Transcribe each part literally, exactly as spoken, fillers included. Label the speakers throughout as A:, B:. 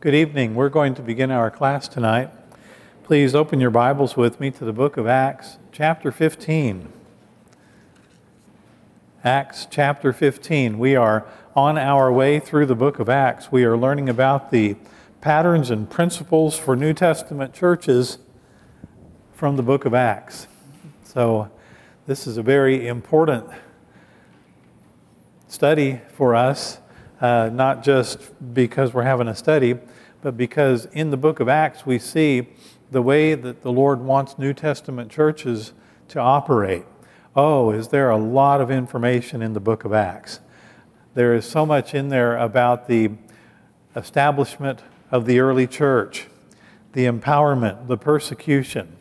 A: Good evening. We're going to begin our class tonight. Please open your Bibles with me to the book of Acts, chapter fifteen. Acts chapter fifteen. We are on our way through the book of Acts. We are learning about the patterns and principles for New Testament churches from the book of Acts. So this is a very important study for us, uh, not just because we're having a study, but because in the book of Acts we see the way that the Lord wants New Testament churches to operate. Oh, is there a lot of information in the book of Acts? There is so much in there about the establishment of the early church, the empowerment, the persecution,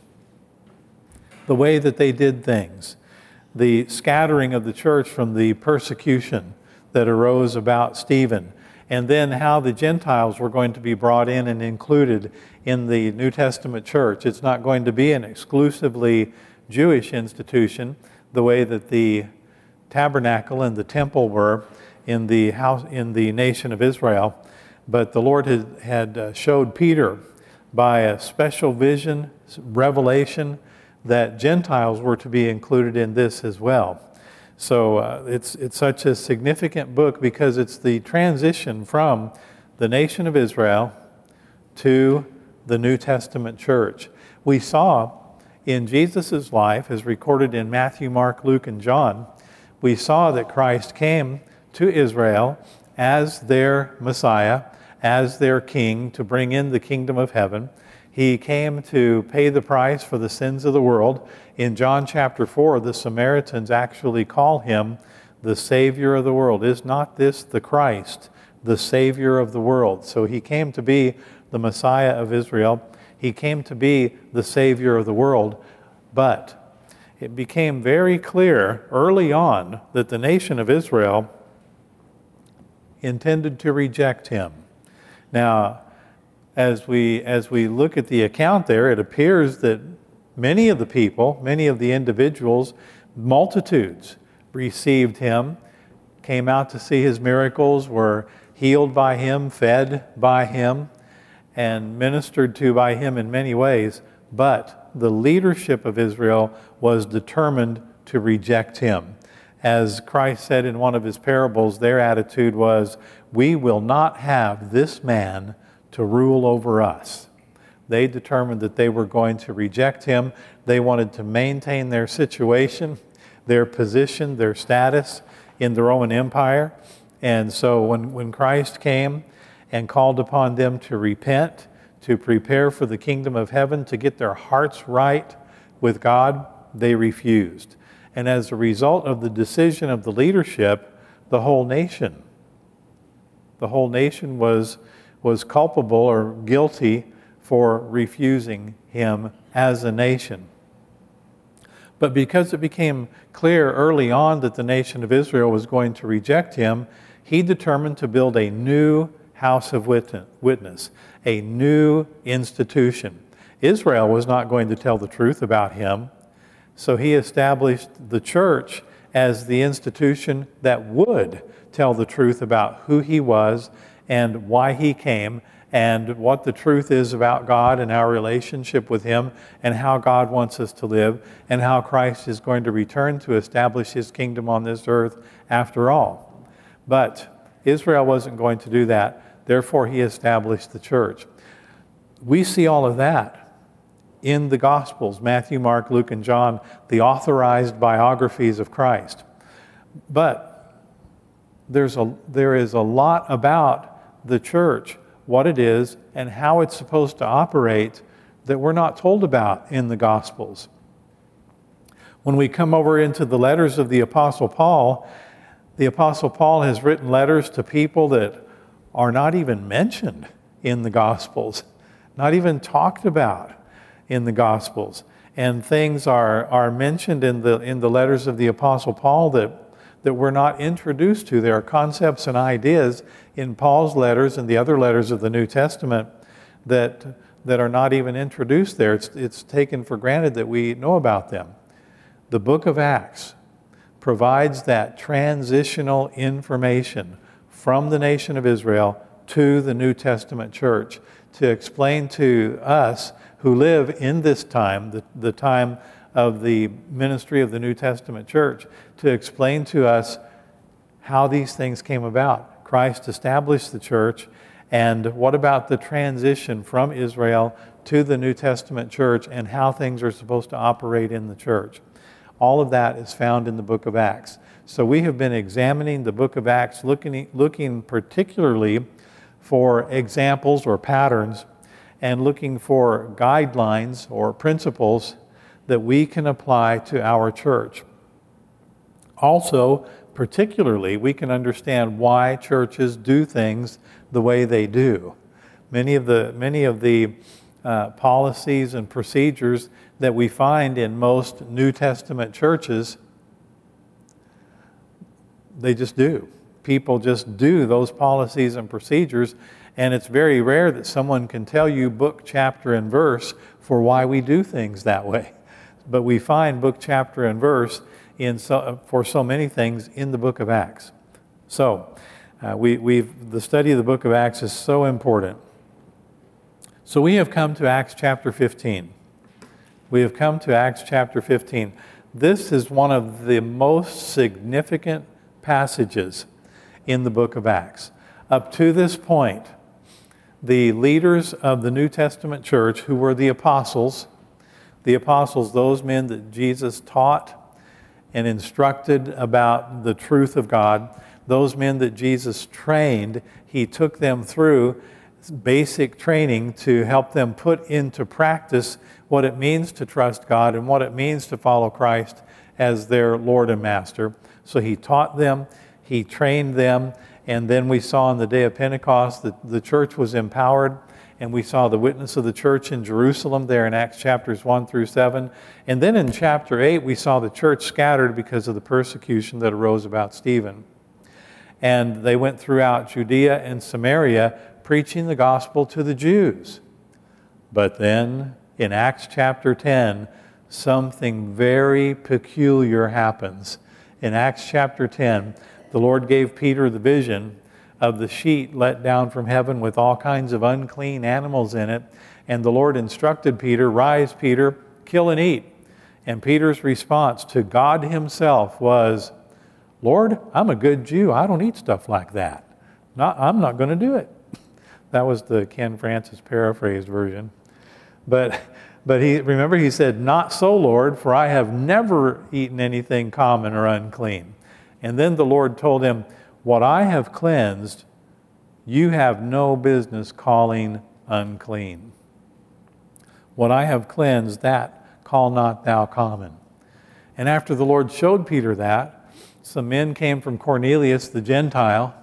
A: the way that they did things, the scattering of the church from the persecution that arose about Stephen, and then how the Gentiles were going to be brought in and included in the New Testament church. It's not going to be an exclusively Jewish institution, the way that the tabernacle and the temple were in the house in the nation of Israel. But the Lord had, had showed Peter by a special vision, revelation, that Gentiles were to be included in this as well. So uh, it's it's such a significant book because it's the transition from the nation of Israel to the New Testament church. We saw in Jesus' life, as recorded in Matthew, Mark, Luke, and John, we saw that Christ came to Israel as their Messiah, as their King, to bring in the kingdom of heaven. He came to pay the price for the sins of the world. In John chapter four, the Samaritans actually call him the Savior of the world. Is not this the Christ, the Savior of the world? So he came to be the Messiah of Israel. He came to be the Savior of the world. But it became very clear early on that the nation of Israel intended to reject him. Now, As we, as we look at the account there, it appears that many of the people, many of the individuals, multitudes received him, came out to see his miracles, were healed by him, fed by him, and ministered to by him in many ways. But the leadership of Israel was determined to reject him. As Christ said in one of his parables, their attitude was, "We will not have this man to rule over us." They determined that they were going to reject him. They wanted to maintain their situation, their position, their status in the Roman Empire. And so when, when Christ came and called upon them to repent, to prepare for the kingdom of heaven, to get their hearts right with God, they refused. And as a result of the decision of the leadership, the whole nation, the whole nation was was culpable or guilty for refusing him as a nation. But because it became clear early on that the nation of Israel was going to reject him, he determined to build a new house of witness, a new institution. Israel was not going to tell the truth about him, so he established the church as the institution that would tell the truth about who he was and why he came, and what the truth is about God and our relationship with him, and how God wants us to live, and how Christ is going to return to establish his kingdom on this earth after all. But Israel wasn't going to do that. Therefore, he established the church. We see all of that in the Gospels, Matthew, Mark, Luke, and John, the authorized biographies of Christ. But there's a, there is a lot about the church, what it is, and how it's supposed to operate that we're not told about in the Gospels. When we come over into the letters of the Apostle Paul, the Apostle Paul has written letters to people that are not even mentioned in the Gospels, not even talked about in the Gospels. And things are, are mentioned in the, in the letters of the Apostle Paul that that we're not introduced to. There are concepts and ideas in Paul's letters and the other letters of the New Testament that, that are not even introduced there. It's, it's taken for granted that we know about them. The book of Acts provides that transitional information from the nation of Israel to the New Testament church, to explain to us who live in this time, the, the time of the ministry of the New Testament church, to explain to us how these things came about. Christ established the church, and what about the transition from Israel to the New Testament church and how things are supposed to operate in the church. All of that is found in the book of Acts. So we have been examining the book of Acts, looking, looking particularly for examples or patterns and looking for guidelines or principles that we can apply to our church. Also, particularly, we can understand why churches do things the way they do. Many of the, many of the uh, policies and procedures that we find in most New Testament churches, they just do. People just do those policies and procedures, and it's very rare that someone can tell you book, chapter, and verse for why we do things that way. But we find book, chapter, and verse in so, for so many things in the book of Acts. So, uh, we, we've the study of the book of Acts is so important. So we have come to Acts chapter fifteen. We have come to Acts chapter fifteen. This is one of the most significant passages in the book of Acts. Up to this point, the leaders of the New Testament church, who were the apostles, the apostles, those men that Jesus taught and instructed about the truth of God, those men that Jesus trained, he took them through basic training to help them put into practice what it means to trust God and what it means to follow Christ as their Lord and Master. So he taught them, he trained them, and then we saw on the day of Pentecost that the church was empowered, and we saw the witness of the church in Jerusalem there in Acts chapters one through seven. And then in chapter eight, we saw the church scattered because of the persecution that arose about Stephen. And they went throughout Judea and Samaria, preaching the gospel to the Jews. But then in Acts chapter ten, something very peculiar happens. In Acts chapter ten, the Lord gave Peter the vision of the sheet let down from heaven with all kinds of unclean animals in it. And the Lord instructed Peter, "Rise, Peter, kill and eat." And Peter's response to God himself was, "Lord, I'm a good Jew. I don't eat stuff like that. Not, I'm not going to do it." That was the Ken Francis paraphrased version. But, but he remember he said, "Not so, Lord, for I have never eaten anything common or unclean." And then the Lord told him, "What I have cleansed, you have no business calling unclean. What I have cleansed, that call not thou common." And after the Lord showed Peter that, some men came from Cornelius the Gentile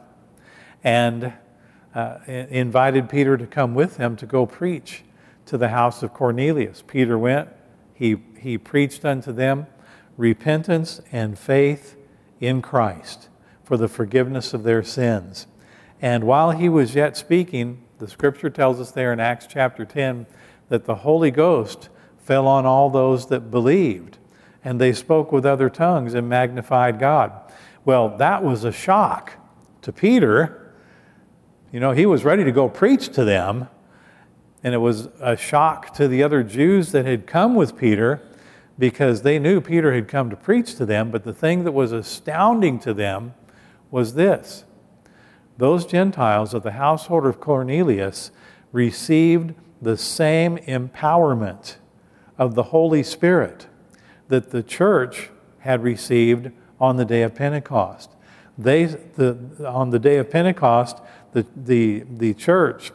A: and uh, invited Peter to come with them to go preach to the house of Cornelius. Peter went, he, he preached unto them repentance and faith in Christ for the forgiveness of their sins. And while he was yet speaking, the scripture tells us there in Acts chapter ten that the Holy Ghost fell on all those that believed, and they spoke with other tongues and magnified God. Well, that was a shock to Peter. You know, he was ready to go preach to them, and it was a shock to the other Jews that had come with Peter because they knew Peter had come to preach to them. But the thing that was astounding to them was this: those Gentiles of the household of Cornelius received the same empowerment of the Holy Spirit that the church had received on the day of Pentecost. They, the, on the day of Pentecost, the, the, the church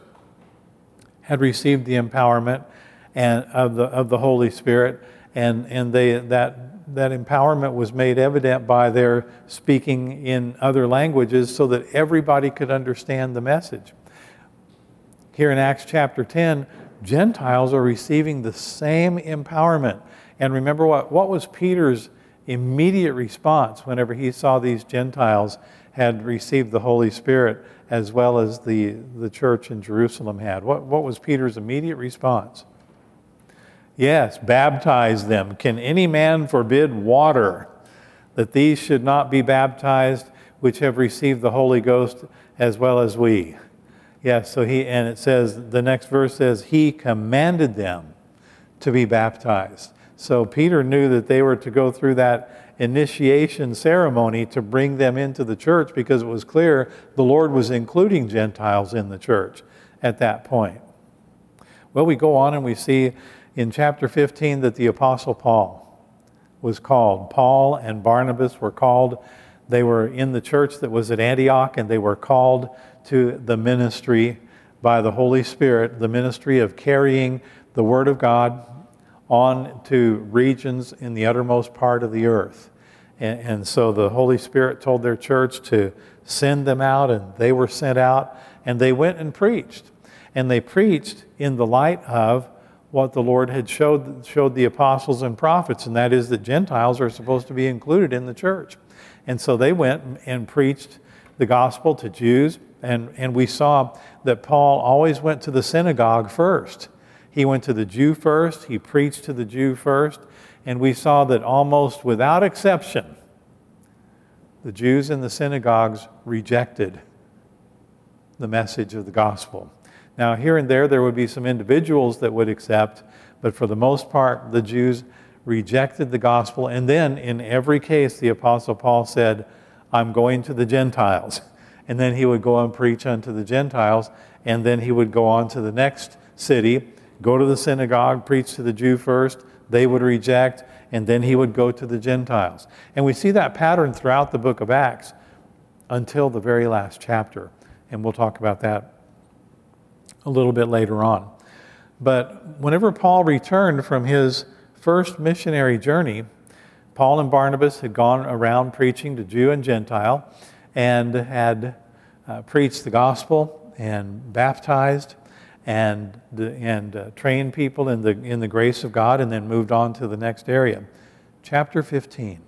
A: had received the empowerment and of the of the Holy Spirit, and, and they that that empowerment was made evident by their speaking in other languages so that everybody could understand the message. Here in Acts chapter ten, Gentiles are receiving the same empowerment. And remember what, what was Peter's immediate response whenever he saw these Gentiles had received the Holy Spirit as well as the, the church in Jerusalem had? What, what was Peter's immediate response? Yes, baptize them. Can any man forbid water, that these should not be baptized which have received the Holy Ghost as well as we? Yes, so he, and it says, the next verse says, he commanded them to be baptized. So Peter knew that they were to go through that initiation ceremony to bring them into the church, because it was clear the Lord was including Gentiles in the church at that point. Well, we go on and we see in chapter fifteen that the Apostle Paul was called. Paul and Barnabas were called. They were in the church that was at Antioch, and they were called to the ministry by the Holy Spirit, the ministry of carrying the Word of God on to regions in the uttermost part of the earth. And, and so the Holy Spirit told their church to send them out, and they were sent out, and they went and preached. And they preached in the light of what the Lord had showed, showed the apostles and prophets, and that is that Gentiles are supposed to be included in the church. And so they went and preached the gospel to Jews, and, and we saw that Paul always went to the synagogue first. He went to the Jew first, he preached to the Jew first, and we saw that almost without exception, the Jews in the synagogues rejected the message of the gospel. Now, here and there, there would be some individuals that would accept, but for the most part, the Jews rejected the gospel. And then, in every case, the Apostle Paul said, I'm going to the Gentiles. And then he would go and preach unto the Gentiles, and then he would go on to the next city, go to the synagogue, preach to the Jew first, they would reject, and then he would go to the Gentiles. And we see that pattern throughout the book of Acts until the very last chapter. And we'll talk about that a little bit later on. But whenever Paul returned from his first missionary journey, Paul and Barnabas had gone around preaching to Jew and Gentile, and had uh, preached the gospel and baptized and and uh, trained people in the in the grace of God, and then moved on to the next area. Chapter fifteen.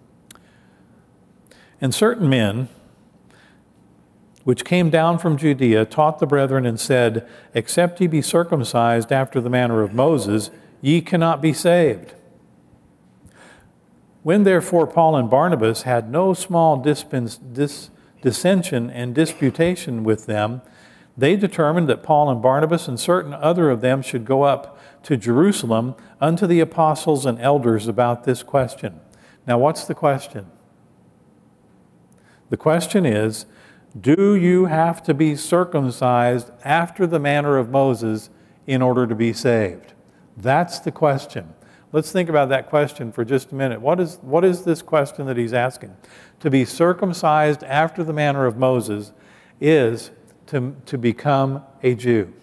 A: And certain men which came down from Judea taught the brethren and said, except ye be circumcised after the manner of Moses, ye cannot be saved. When therefore Paul and Barnabas had no small dispens, dis, dissension and disputation with them, they determined that Paul and Barnabas and certain other of them should go up to Jerusalem unto the apostles and elders about this question. Now, what's the question? The question is, do you have to be circumcised after the manner of Moses in order to be saved? That's the question. Let's think about that question for just a minute. What is, what is this question that he's asking? To be circumcised after the manner of Moses is to, to become a Jew.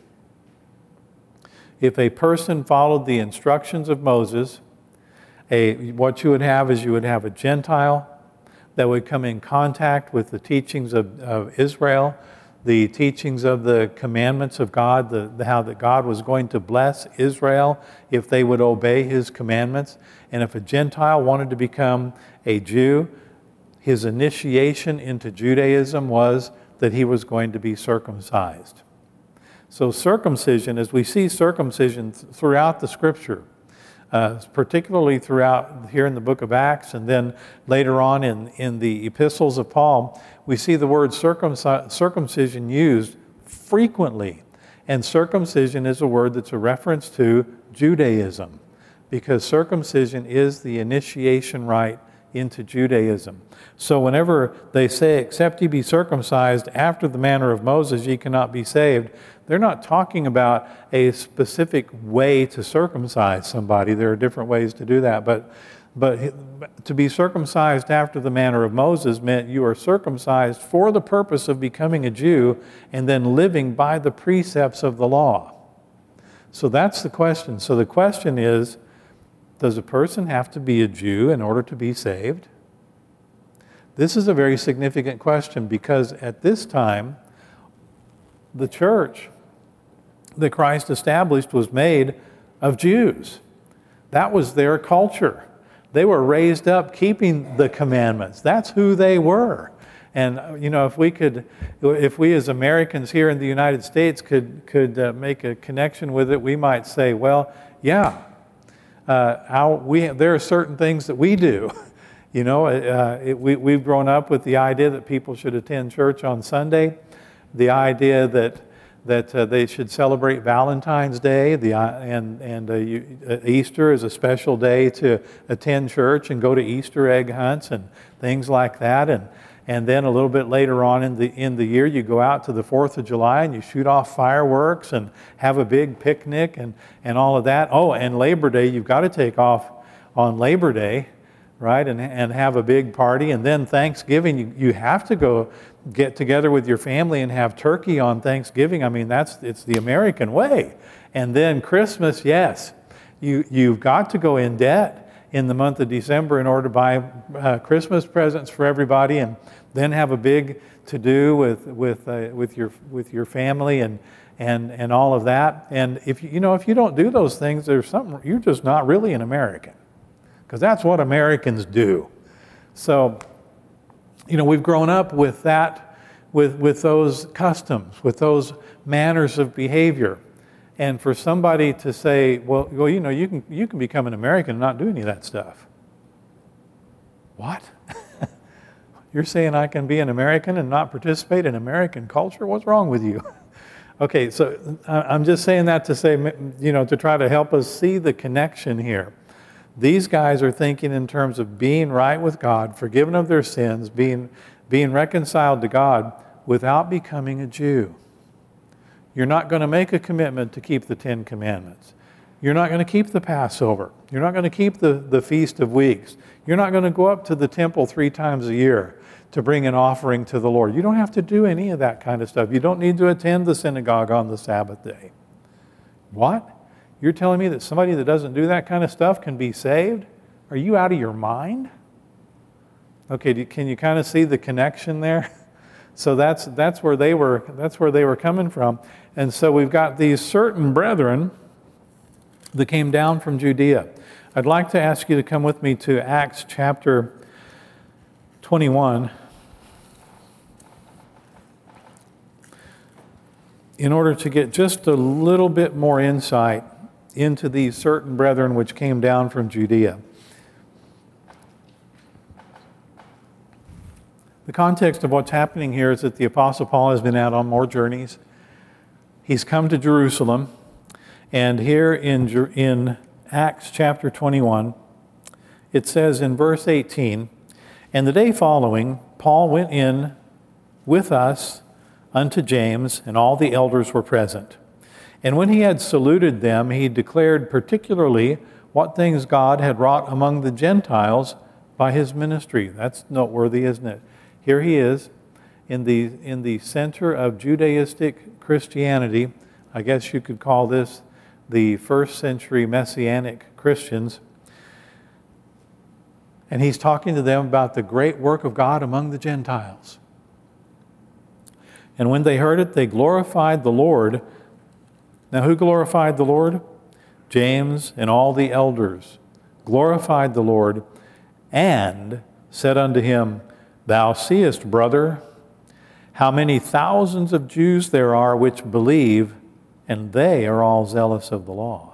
A: If a person followed the instructions of Moses, a, what you would have is you would have a Gentile that would come in contact with the teachings of, of Israel, the teachings of the commandments of God, the, the, how that God was going to bless Israel if they would obey his commandments. And if a Gentile wanted to become a Jew, his initiation into Judaism was that he was going to be circumcised. So circumcision, as we see circumcision th- throughout the Scripture, Uh, particularly throughout here in the book of Acts, and then later on in, in the epistles of Paul, we see the word circumci- circumcision used frequently. And circumcision is a word that's a reference to Judaism, because circumcision is the initiation rite into Judaism. So whenever they say, except ye be circumcised after the manner of Moses, ye cannot be saved, they're not talking about a specific way to circumcise somebody. There are different ways to do that. But, but to be circumcised after the manner of Moses meant you are circumcised for the purpose of becoming a Jew and then living by the precepts of the law. So that's the question. So the question is, does a person have to be a Jew in order to be saved? This is a very significant question, because at this time, the church that Christ established was made of Jews. That was their culture. They were raised up keeping the commandments. That's who they were. And, you know, if we could, if we as Americans here in the United States could, could uh, make a connection with it, we might say, well, yeah, Uh, how we there are certain things that we do. You know, uh, it, we, we've grown up with the idea that people should attend church on Sunday, the idea that that uh, they should celebrate Valentine's Day, the, uh, and, and uh, you, uh, Easter is a special day to attend church and go to Easter egg hunts and things like that. And, and then a little bit later on in the, in the year, you go out to the fourth of July and you shoot off fireworks and have a big picnic and, and all of that. Oh, and Labor Day, you've got to take off on Labor Day, right, and, and have a big party. And then Thanksgiving, you, you have to go get together with your family and have turkey on Thanksgiving. I mean, that's it's the American way. And then Christmas, yes, you, you've got to go in debt in the month of December in order to buy uh, Christmas presents for everybody, and then have a big to-do with with uh, with your with your family and and and all of that. And if you, you know if you don't do those things, there's something, you're just not really an American, because that's what Americans do. So, you know, we've grown up with that, with, with those customs, with those manners of behavior. And for somebody to say, well, well, you know, you can, you can become an American and not do any of that stuff. What? You're saying I can be an American and not participate in American culture? What's wrong with you? Okay, so I'm just saying that to say, you know, to try to help us see the connection here. These guys are thinking in terms of being right with God, forgiven of their sins, being, being reconciled to God without becoming a Jew. You're not going to make a commitment to keep the Ten Commandments. You're not going to keep the Passover. You're not going to keep the, the Feast of Weeks. You're not going to go up to the temple three times a year to bring an offering to the Lord. You don't have to do any of that kind of stuff. You don't need to attend the synagogue on the Sabbath day. What? You're telling me that somebody that doesn't do that kind of stuff can be saved? Are you out of your mind? Okay, can you kind of see the connection there? So that's that's where they were that's where they were coming from. And so we've got these certain brethren that came down from Judea. I'd like to ask you to come with me to Acts chapter twenty-one in order to get just a little bit more insight into these certain brethren which came down from Judea. The context of what's happening here is that the Apostle Paul has been out on more journeys. He's come to Jerusalem, and here in, in Acts chapter twenty-one, it says in verse eighteen, "And the day following, Paul went in with us unto James, and all the elders were present. And when he had saluted them, he declared particularly what things God had wrought among the Gentiles by his ministry." That's noteworthy, isn't it? Here he is in the, in the center of Judaistic Christianity. I guess you could call this the first century Messianic Christians. And he's talking to them about the great work of God among the Gentiles. "And when they heard it, they glorified the Lord." Now, who glorified the Lord? James and all the elders glorified the Lord and said unto him, "Thou seest, brother, how many thousands of Jews there are which believe, and they are all zealous of the law."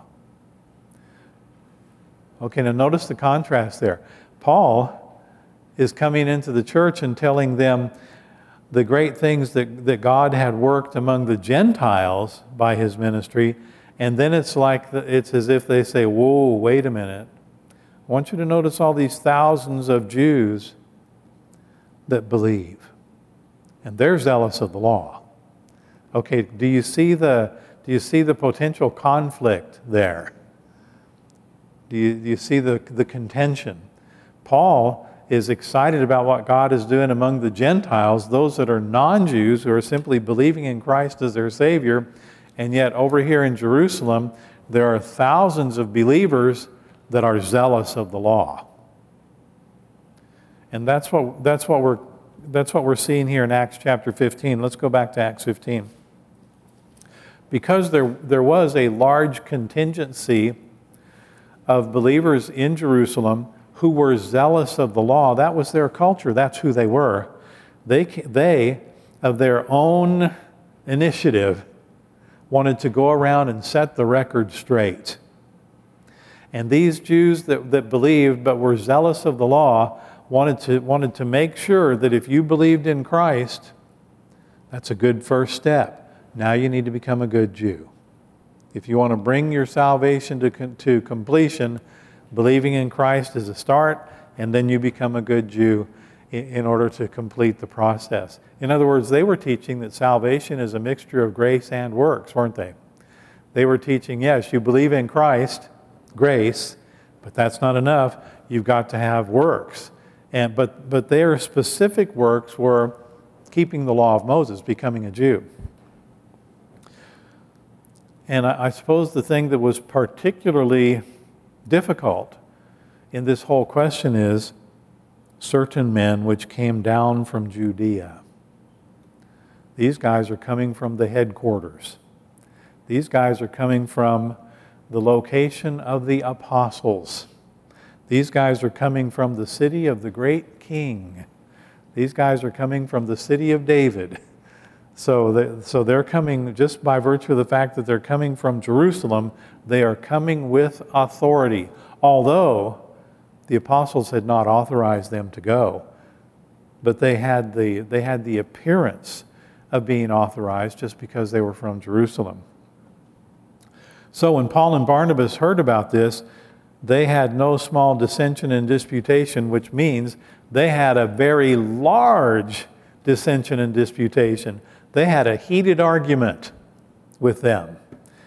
A: Okay, now notice the contrast there. Paul is coming into the church and telling them the great things that, that God had worked among the Gentiles by his ministry, and then it's like the, it's as if they say, "Whoa, wait a minute. I want you to notice all these thousands of Jews that believe, and they're zealous of the law." Okay, do you see the do you see the potential conflict there? Do you, do you see the, the contention? Paul is excited about what God is doing among the Gentiles, those that are non-Jews who are simply believing in Christ as their Savior, and yet over here in Jerusalem, there are thousands of believers that are zealous of the law. And that's what that's what we're that's what we're seeing here in Acts chapter fifteen. Let's go back to Acts fifteen. Because there there was a large contingency of believers in Jerusalem who were zealous of the law. That was their culture. That's who they were. They, they, of their own initiative, wanted to go around and set the record straight. And these Jews that, that believed but were zealous of the law wanted to, wanted to make sure that if you believed in Christ, that's a good first step. now you need to become a good Jew. If you want to bring your salvation to, to completion, believing in Christ is a start, and then you become a good Jew in, in order to complete the process. In other words, they were teaching that salvation is a mixture of grace and works, weren't they? They were teaching, yes, you believe in Christ, grace, but that's not enough. You've got to have works. And, but, but their specific works were keeping the law of Moses, becoming a Jew. And I, I suppose the thing that was particularly difficult in this whole question is certain men which came down from Judea. These guys are coming from the headquarters. These guys are coming from the location of the apostles. These guys are coming from the city of the great king. These guys are coming from the city of David. So, they, so they're coming, just by virtue of the fact that they're coming from Jerusalem, they are coming with authority. Although the apostles had not authorized them to go, but they had the, they had the appearance of being authorized just because they were from Jerusalem. So when Paul and Barnabas heard about this, they had no small dissension and disputation, which means they had a very large dissension and disputation. They had a heated argument with them.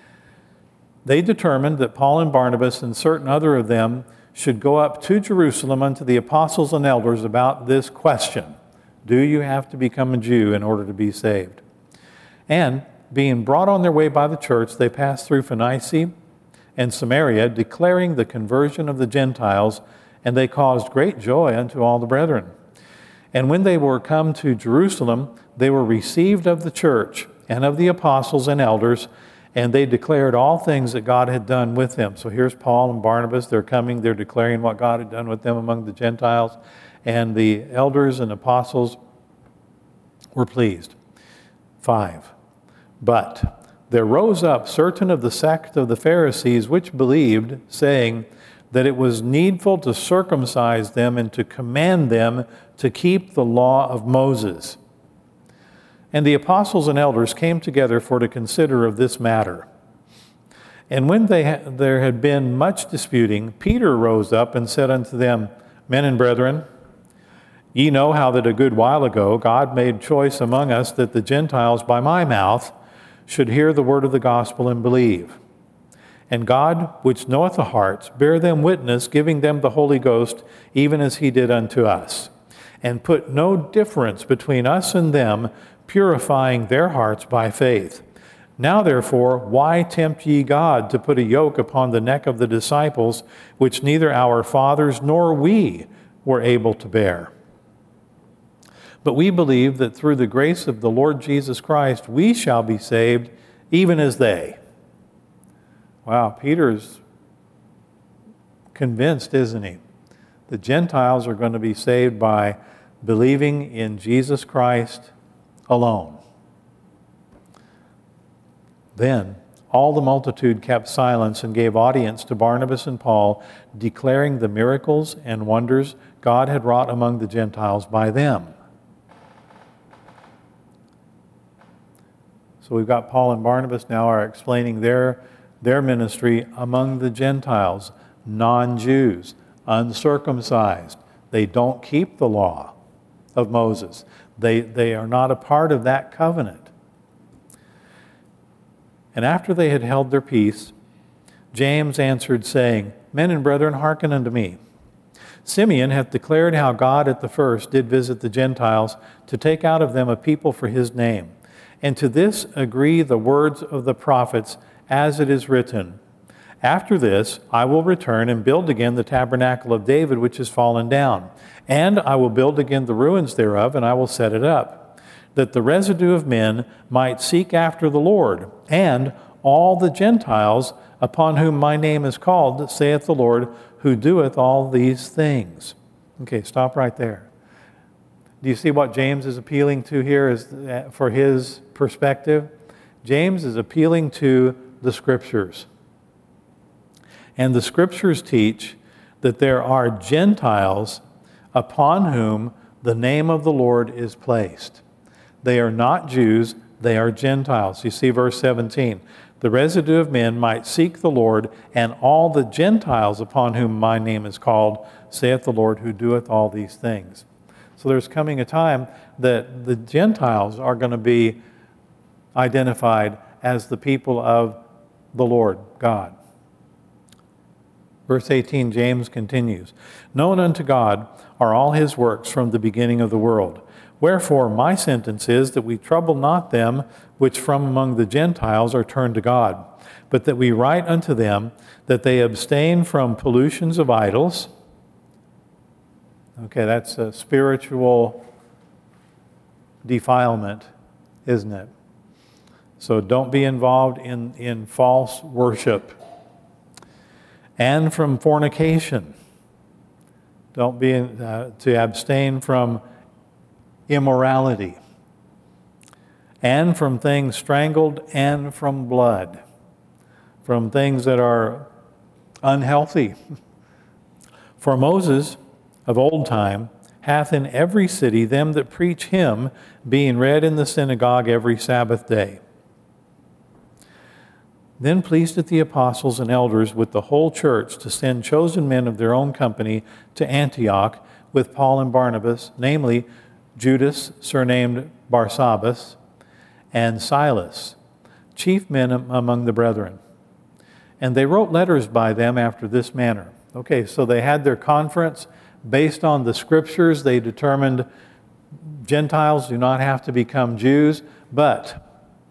A: They determined that Paul and Barnabas and certain other of them should go up to Jerusalem unto the apostles and elders about this question. Do you have to become a Jew in order to be saved? And being brought on their way by the church, they passed through Phoenicia and Samaria, declaring the conversion of the Gentiles, and they caused great joy unto all the brethren. And when they were come to Jerusalem, they were received of the church and of the apostles and elders, and they declared all things that God had done with them. So here's Paul and Barnabas. They're coming. They're declaring what God had done with them among the Gentiles. And the elders and apostles were pleased. Five. But there rose up certain of the sect of the Pharisees which believed, saying that it was needful to circumcise them and to command them to keep the law of Moses. And the apostles and elders came together for to consider of this matter. And when they ha- there had been much disputing, Peter rose up and said unto them, Men and brethren, ye know how that a good while ago God made choice among us that the Gentiles by my mouth should hear the word of the gospel and believe. And God, which knoweth the hearts, bare them witness, giving them the Holy Ghost, even as he did unto us, and put no difference between us and them, purifying their hearts by faith. Now therefore, why tempt ye God to put a yoke upon the neck of the disciples, which neither our fathers nor we were able to bear? But we believe that through the grace of the Lord Jesus Christ, we shall be saved, even as they. Wow, Peter's convinced, isn't he? The Gentiles are going to be saved by believing in Jesus Christ alone. Then all the multitude kept silence and gave audience to Barnabas and Paul, declaring the miracles and wonders God had wrought among the Gentiles by them. So we've got Paul and Barnabas now are explaining their, their ministry among the Gentiles, non-Jews, uncircumcised. They don't keep the law of Moses. They, they are not a part of that covenant. And after they had held their peace, James answered, saying, Men and brethren, hearken unto me. Simeon hath declared how God at the first did visit the Gentiles to take out of them a people for his name. And to this agree the words of the prophets, as it is written, After this I will return and build again the tabernacle of David, which is fallen down. And I will build again the ruins thereof, and I will set it up, that the residue of men might seek after the Lord, and all the Gentiles upon whom my name is called, saith the Lord, who doeth all these things. Okay, stop right there. Do you see what James is appealing to here is for his perspective? James is appealing to the Scriptures. And the Scriptures teach that there are Gentiles upon whom the name of the Lord is placed. They are not Jews. They are Gentiles. You see verse seventeen. The residue of men might seek the Lord, and all the Gentiles upon whom my name is called, saith the Lord, who doeth all these things. So there's coming a time that the Gentiles are going to be identified as the people of the Lord God. Verse eighteen, James continues, known unto God are all his works from the beginning of the world. Wherefore my sentence is that we trouble not them which from among the Gentiles are turned to God, but that we write unto them that they abstain from pollutions of idols. Okay, that's a spiritual defilement, isn't it? So don't be involved in, in false worship. And from fornication. Don't be uh, to abstain from immorality, and from things strangled, and from blood, from things that are unhealthy. For Moses of old time hath in every city them that preach him, being read in the synagogue every Sabbath day. Then pleased it the apostles and elders with the whole church to send chosen men of their own company to Antioch with Paul and Barnabas, namely Judas, surnamed Barsabbas, and Silas, chief men among the brethren. And they wrote letters by them after this manner. Okay, so they had their conference based on the scriptures. They determined Gentiles do not have to become Jews, but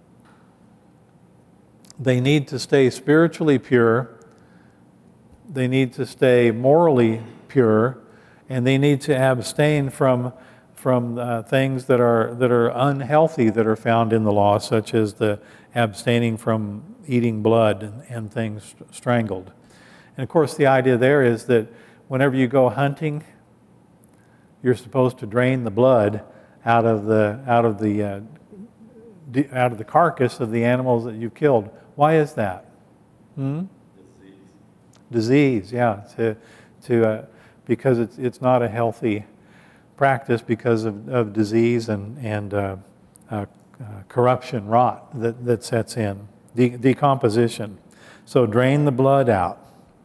A: they need to stay spiritually pure, they need to stay morally pure, and they need to abstain from from uh, things that are that are unhealthy that are found in the law, such as the abstaining from eating blood and, and things strangled. And of course, the idea there is that whenever you go hunting, you're supposed to drain the blood out of the out of the uh, d- out of the carcass of the animals that you've killed. Why is that? Hmm? Disease. Disease, yeah. To to uh, because it's it's not a healthy practice because of, of disease and, and uh, uh, uh, corruption, rot that, that sets in, de- decomposition. So drain the blood out.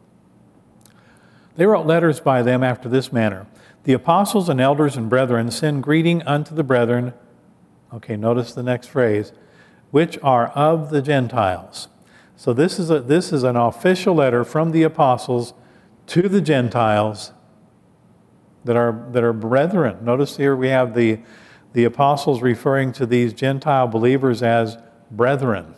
A: They wrote letters by them after this manner. The apostles and elders and brethren send greeting unto the brethren, okay, notice the next phrase, which are of the Gentiles. So this is, a, this is an official letter from the apostles to the Gentiles that are that are brethren. Notice here we have the, the apostles referring to these Gentile believers as brethren.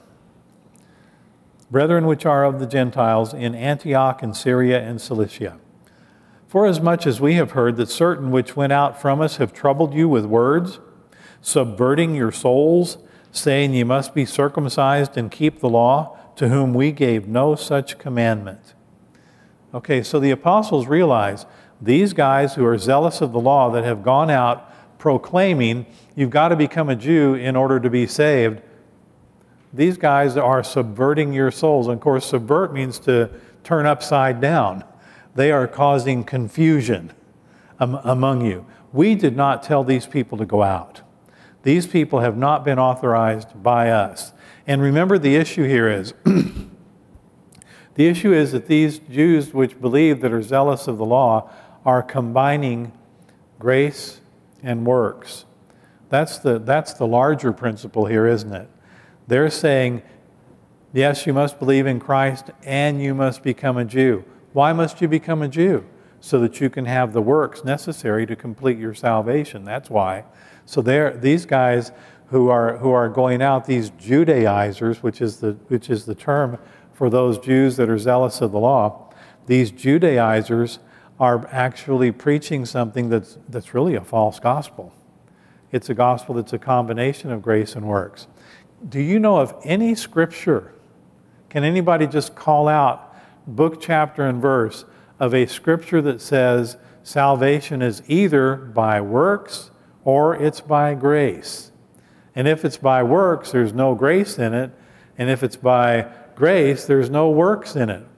A: Brethren which are of the Gentiles in Antioch and Syria and Cilicia. Forasmuch as we have heard that certain which went out from us have troubled you with words, subverting your souls, saying ye must be circumcised and keep the law, to whom we gave no such commandment. Okay, so the apostles realize these guys who are zealous of the law that have gone out proclaiming you've got to become a Jew in order to be saved, these guys are subverting your souls. And of course, subvert means to turn upside down. They are causing confusion um, among you. We did not tell these people to go out. These people have not been authorized by us. And remember, the issue here is the issue is that these Jews which believe that are zealous of the law are combining grace and works. That's the, that's the larger principle here, isn't it? They're saying, yes, you must believe in Christ and you must become a Jew. Why must you become a Jew? So that you can have the works necessary to complete your salvation. That's why. So they're, these guys who are who are going out, these Judaizers, which is the which is the term for those Jews that are zealous of the law, these Judaizers are actually preaching something that's that's really a false gospel. It's a gospel that's a combination of grace and works. Do you know of any scripture? Can anybody just call out book, chapter, and verse of a scripture that says salvation is either by works or it's by grace? And if it's by works, there's no grace in it. And if it's by grace, there's no works in it.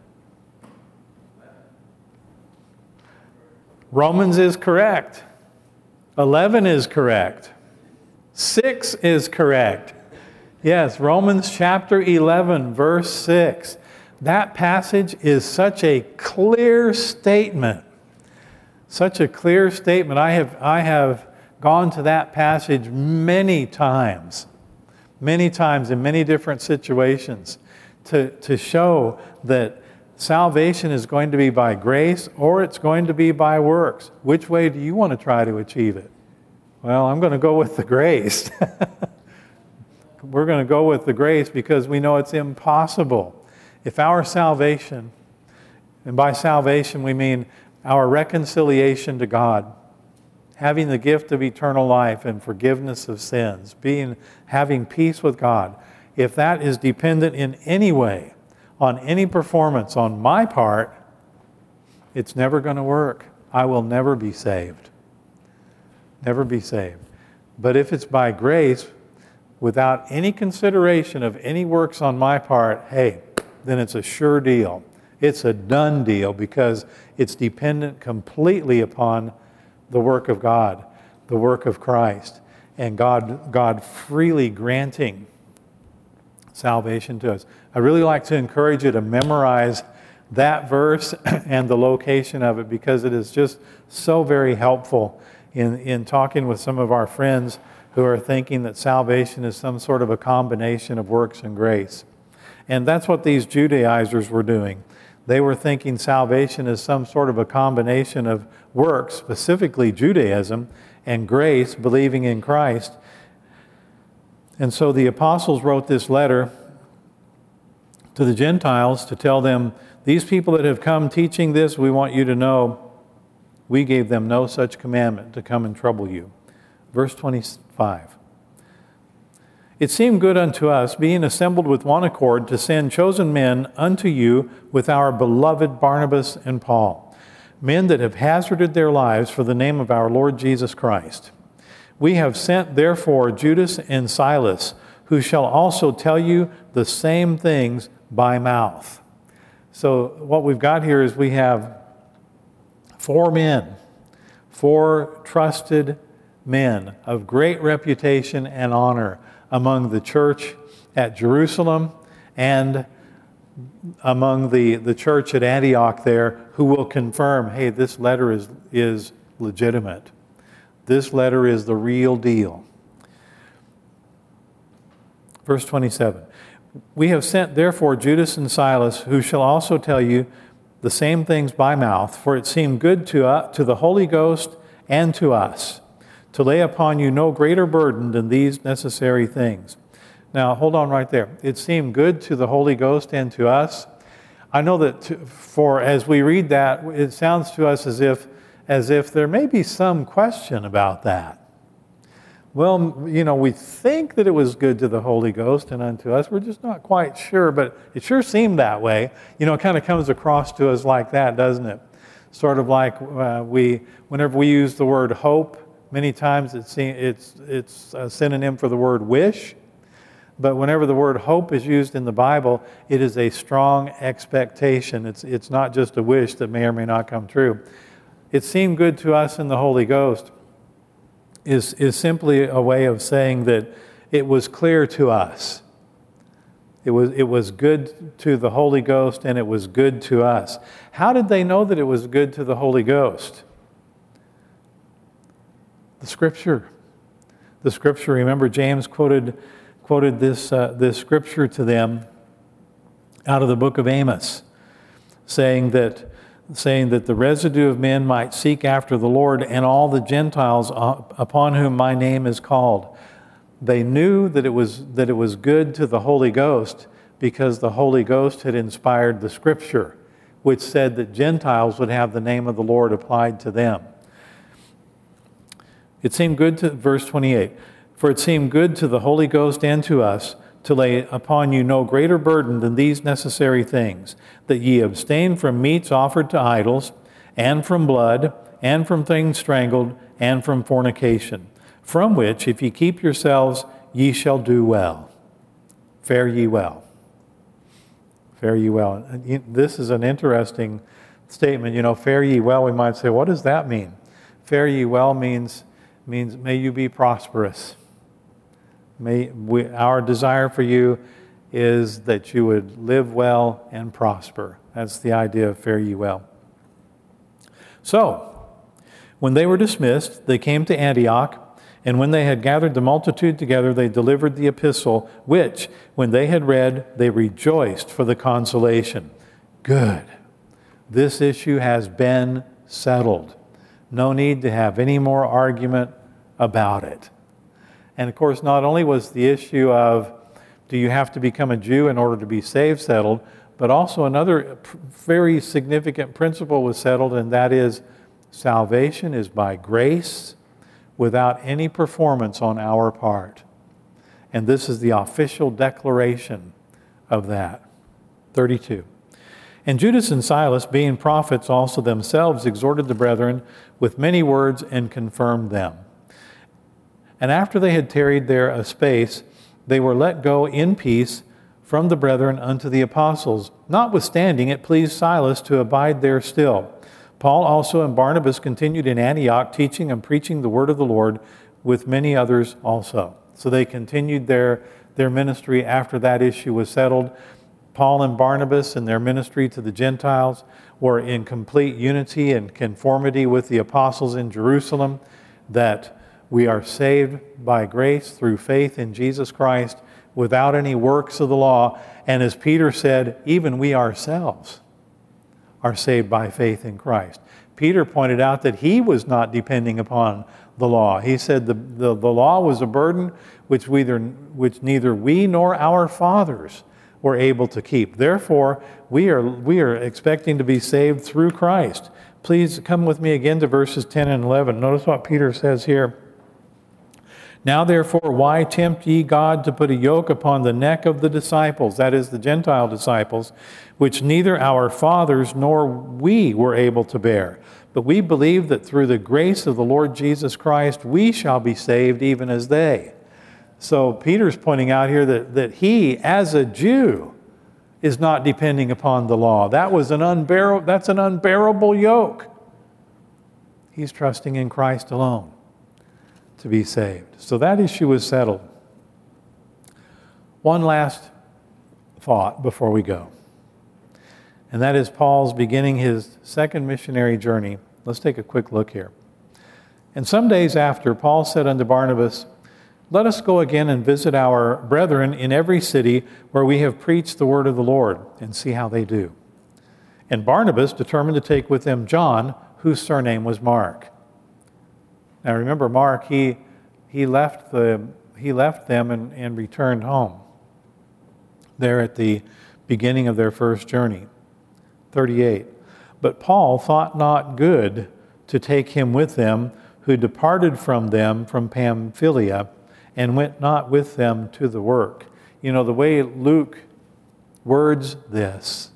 A: Romans is correct. eleven is correct. six is correct. Yes, Romans chapter eleven, verse six. That passage is such a clear statement. Such a clear statement. I have, I have gone to that passage many times, many times in many different situations to, to show that salvation is going to be by grace or it's going to be by works. Which way do you want to try to achieve it? Well, I'm going to go with the grace. We're going to go with the grace because we know it's impossible. If our salvation, and by salvation we mean our reconciliation to God, having the gift of eternal life and forgiveness of sins, being, having peace with God, if that is dependent in any way on any performance on my part, it's never going to work. I will never be saved. Never be saved. But if it's by grace, without any consideration of any works on my part, hey, then it's a sure deal. It's a done deal because it's dependent completely upon the work of God, the work of Christ, and God, God freely granting salvation to us. I really like to encourage you to memorize that verse and the location of it because it is just so very helpful in, in talking with some of our friends who are thinking that salvation is some sort of a combination of works and grace. And that's what these Judaizers were doing. They were thinking salvation is some sort of a combination of works, specifically Judaism, and grace, believing in Christ. And so the apostles wrote this letter to the Gentiles to tell them, these people that have come teaching this, we want you to know we gave them no such commandment to come and trouble you. Verse twenty-five. It seemed good unto us, being assembled with one accord, to send chosen men unto you with our beloved Barnabas and Paul, men that have hazarded their lives for the name of our Lord Jesus Christ. We have sent therefore Judas and Silas, who shall also tell you the same things by mouth. So what we've got here is we have four men, four trusted men of great reputation and honor among the church at Jerusalem and among the, the church at Antioch there, who will confirm, hey, this letter is, is legitimate. This letter is the real deal. Verse twenty-seven. We have sent therefore Judas and Silas, who shall also tell you the same things by mouth, for it seemed good to, uh, to the Holy Ghost and to us, to lay upon you no greater burden than these necessary things. Now, hold on right there. It seemed good to the Holy Ghost and to us. I know that to, for as we read that, it sounds to us as if, as if there may be some question about that. Well, you know, we think that it was good to the Holy Ghost and unto us. We're just not quite sure, but it sure seemed that way. You know, it kind of comes across to us like that, doesn't it? Sort of like uh, we, whenever we use the word hope, many times it's, it's, it's a synonym for the word wish. But whenever the word hope is used in the Bible, it is a strong expectation. It's, it's not just a wish that may or may not come true. It seemed good to us in the Holy Ghost is, is simply a way of saying that it was clear to us. It was, it was good to the Holy Ghost and it was good to us. How did they know that it was good to the Holy Ghost? The Scripture. The Scripture. Remember, James quoted, quoted this, uh, this Scripture to them out of the book of Amos, saying that, saying that the residue of men might seek after the Lord and all the Gentiles upon whom my name is called. They knew that it was, that it was good to the Holy Ghost because the Holy Ghost had inspired the Scripture, which said that Gentiles would have the name of the Lord applied to them. It seemed good to, verse twenty-eight, for it seemed good to the Holy Ghost and to us to lay upon you no greater burden than these necessary things, that ye abstain from meats offered to idols, and from blood, and from things strangled, and from fornication, from which, if ye keep yourselves, ye shall do well. Fare ye well. Fare ye well. This is an interesting statement. You know, fare ye well, we might say, what does that mean? Fare ye well means, means may you be prosperous. May we, our desire for you is that you would live well and prosper. That's the idea of fare ye well. So, when they were dismissed, they came to Antioch, and when they had gathered the multitude together, they delivered the epistle, which, when they had read, they rejoiced for the consolation. Good. This issue has been settled. No need to have any more argument about it. And of course, not only was the issue of, do you have to become a Jew in order to be saved, settled, but also another very significant principle was settled, and that is, salvation is by grace without any performance on our part. And this is the official declaration of that. thirty-two. And Judas and Silas, being prophets also themselves, exhorted the brethren with many words and confirmed them. And after they had tarried there a space, they were let go in peace from the brethren unto the apostles. Notwithstanding, it pleased Silas to abide there still. Paul also and Barnabas continued in Antioch, teaching and preaching the word of the Lord with many others also. So they continued their, their ministry after that issue was settled. Paul and Barnabas and their ministry to the Gentiles were in complete unity and conformity with the apostles in Jerusalem, that we are saved by grace through faith in Jesus Christ without any works of the law. And as Peter said, even we ourselves are saved by faith in Christ. Peter pointed out that he was not depending upon the law. He said the, the, the law was a burden which, we either, which neither we nor our fathers were able to keep. Therefore, we are, we are expecting to be saved through Christ. Please come with me again to verses ten and eleven. Notice what Peter says here. Now therefore, why tempt ye God to put a yoke upon the neck of the disciples, that is, the Gentile disciples, which neither our fathers nor we were able to bear? But we believe that through the grace of the Lord Jesus Christ, we shall be saved even as they. So Peter's pointing out here that, that he, as a Jew, is not depending upon the law. That was an unbearable, that's an unbearable yoke. He's trusting in Christ alone to be saved. So that issue was settled. One last thought before we go. And that is Paul's beginning his second missionary journey. Let's take a quick look here. And some days after, Paul said unto Barnabas, let us go again and visit our brethren in every city where we have preached the word of the Lord, and see how they do. And Barnabas determined to take with them John, whose surname was Mark. Now remember, Mark, he, he, left, the, he left them and, and returned home there at the beginning of their first journey. thirty-eight. But Paul thought not good to take him with them, who departed from them from Pamphylia, and went not with them to the work. You know, the way Luke words this,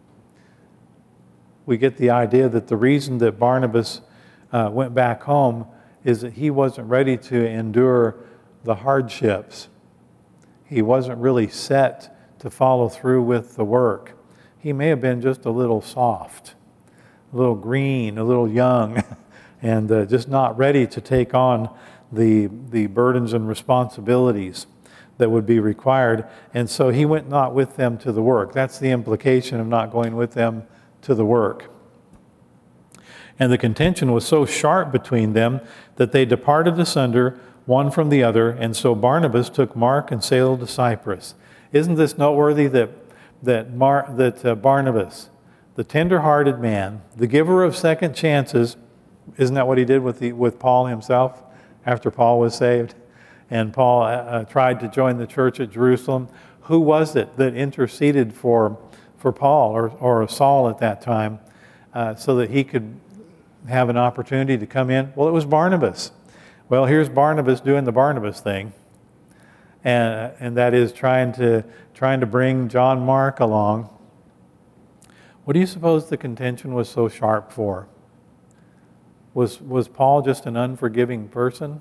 A: we get the idea that the reason that Barnabas uh, went back home is that he wasn't ready to endure the hardships. He wasn't really set to follow through with the work. He may have been just a little soft, a little green, a little young, and uh, just not ready to take on the, the burdens and responsibilities that would be required. And so he went not with them to the work. That's the implication of not going with them to the work. And the contention was so sharp between them that they departed asunder, one from the other, and so Barnabas took Mark and sailed to Cyprus. Isn't this noteworthy that, that, Mar, that uh, Barnabas, the tender-hearted man, the giver of second chances, isn't that what he did with, the, with Paul himself after Paul was saved? And Paul uh, tried to join the church at Jerusalem. Who was it that interceded for, for Paul or, or Saul at that time uh, so that he could have an opportunity to come in? Well, it was Barnabas. Well, here's Barnabas doing the Barnabas thing, and, and that is trying to, trying to bring John Mark along. What do you suppose the contention was so sharp for? Was, was Paul just an unforgiving person?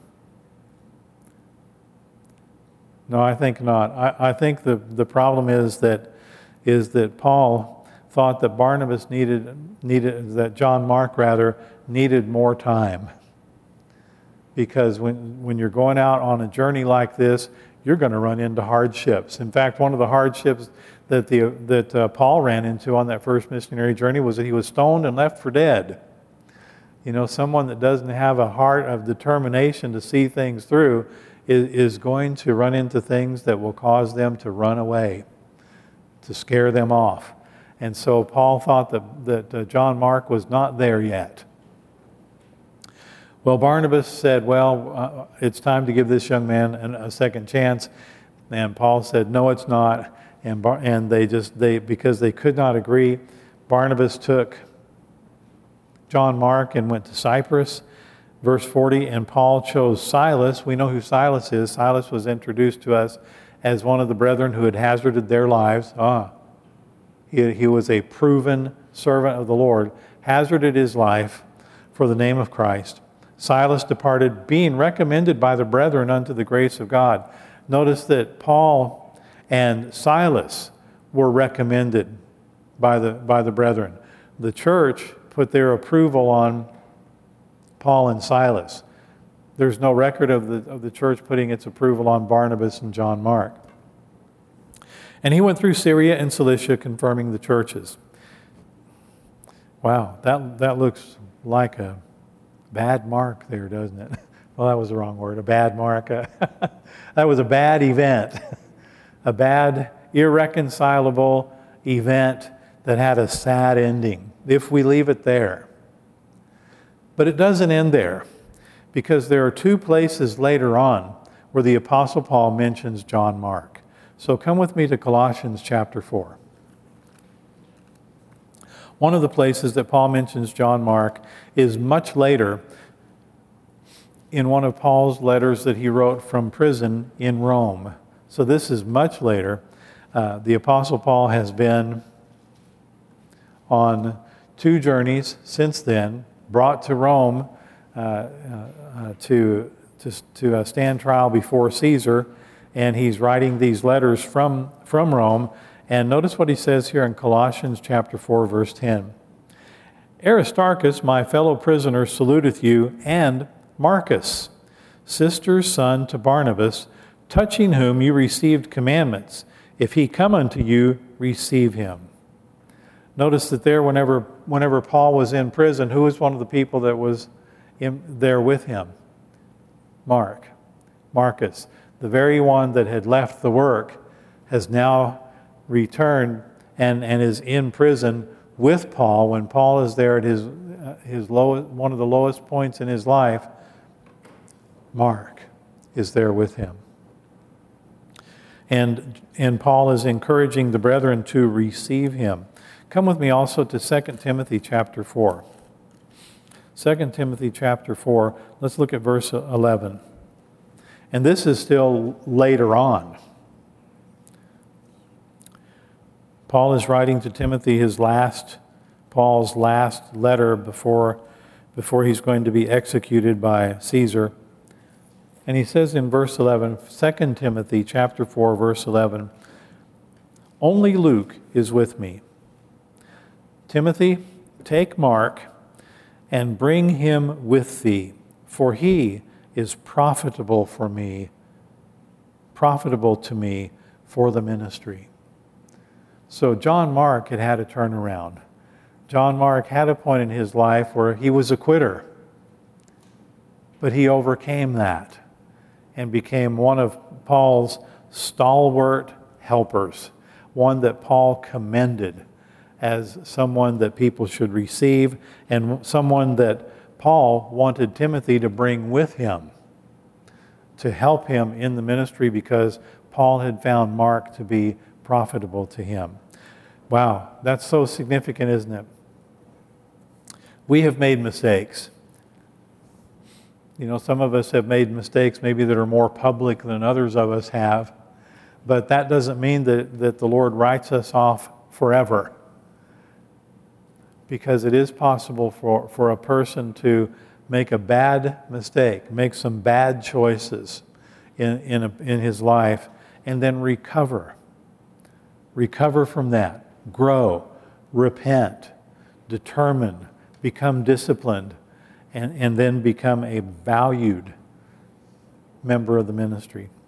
A: No, I think not. I, I think the, the problem is that, is that Paul thought that Barnabas needed, needed, that John Mark rather, needed more time. Because when, when you're going out on a journey like this, you're going to run into hardships. In fact, one of the hardships that the that uh, Paul ran into on that first missionary journey was that he was stoned and left for dead. You know, someone that doesn't have a heart of determination to see things through is, is going to run into things that will cause them to run away, to scare them off. And so Paul thought that, that uh, John Mark was not there yet. Well, Barnabas said, well, uh, it's time to give this young man a second chance. And Paul said, no, it's not. And Bar- and they just, they because they could not agree, Barnabas took John Mark and went to Cyprus. Verse forty, and Paul chose Silas. We know who Silas is. Silas was introduced to us as one of the brethren who had hazarded their lives. Ah, he, he was a proven servant of the Lord, hazarded his life for the name of Christ. Silas departed, being recommended by the brethren unto the grace of God. Notice that Paul and Silas were recommended by the, by the brethren. The church put their approval on Paul and Silas. There's no record of the, of the church putting its approval on Barnabas and John Mark. And he went through Syria and Cilicia, confirming the churches. Wow, that, that looks like a bad mark there, doesn't it? Well, that was the wrong word, a bad mark. That was a bad event, a bad, irreconcilable event that had a sad ending, if we leave it there. But it doesn't end there, because there are two places later on where the Apostle Paul mentions John Mark. So come with me to Colossians chapter four. One of the places that Paul mentions John Mark is much later in one of Paul's letters that he wrote from prison in Rome. So this is much later. Uh, the Apostle Paul has been on two journeys since then, brought to Rome uh, uh, uh, to, to, to uh, stand trial before Caesar, and he's writing these letters from, from Rome. And notice what he says here in Colossians chapter four, verse ten. Aristarchus, my fellow prisoner, saluteth you, and Marcus, sister's son to Barnabas, touching whom you received commandments. If he come unto you, receive him. Notice that there, whenever, whenever Paul was in prison, who was one of the people that was in, there with him? Mark. Marcus. The very one that had left the work has now returned and, and is in prison with Paul. When Paul is there at his, uh, his low, one of the lowest points in his life, Mark is there with him. And, and Paul is encouraging the brethren to receive him. Come with me also to Second Timothy chapter four. Second Timothy chapter four, let's look at verse eleven. And this is still later on. Paul is writing to Timothy his last, Paul's last letter before, before he's going to be executed by Caesar. And he says in verse eleven, Second Timothy chapter four, verse eleven, only Luke is with me. Timothy, take Mark and bring him with thee, for he is profitable for me, profitable to me for the ministry. So John Mark had had a turnaround. John Mark had a point in his life where he was a quitter, but he overcame that and became one of Paul's stalwart helpers, one that Paul commended as someone that people should receive, and someone that Paul wanted Timothy to bring with him to help him in the ministry, because Paul had found Mark to be profitable to him. Wow, that's so significant, isn't it? We have made mistakes. You know, some of us have made mistakes maybe that are more public than others of us have, but that doesn't mean that, that the Lord writes us off forever. Because it is possible for, for a person to make a bad mistake, make some bad choices in, in, a, in his life, and then recover. Recover from that. Grow. Repent. Determine. Become disciplined. And, and then become a valued member of the ministry.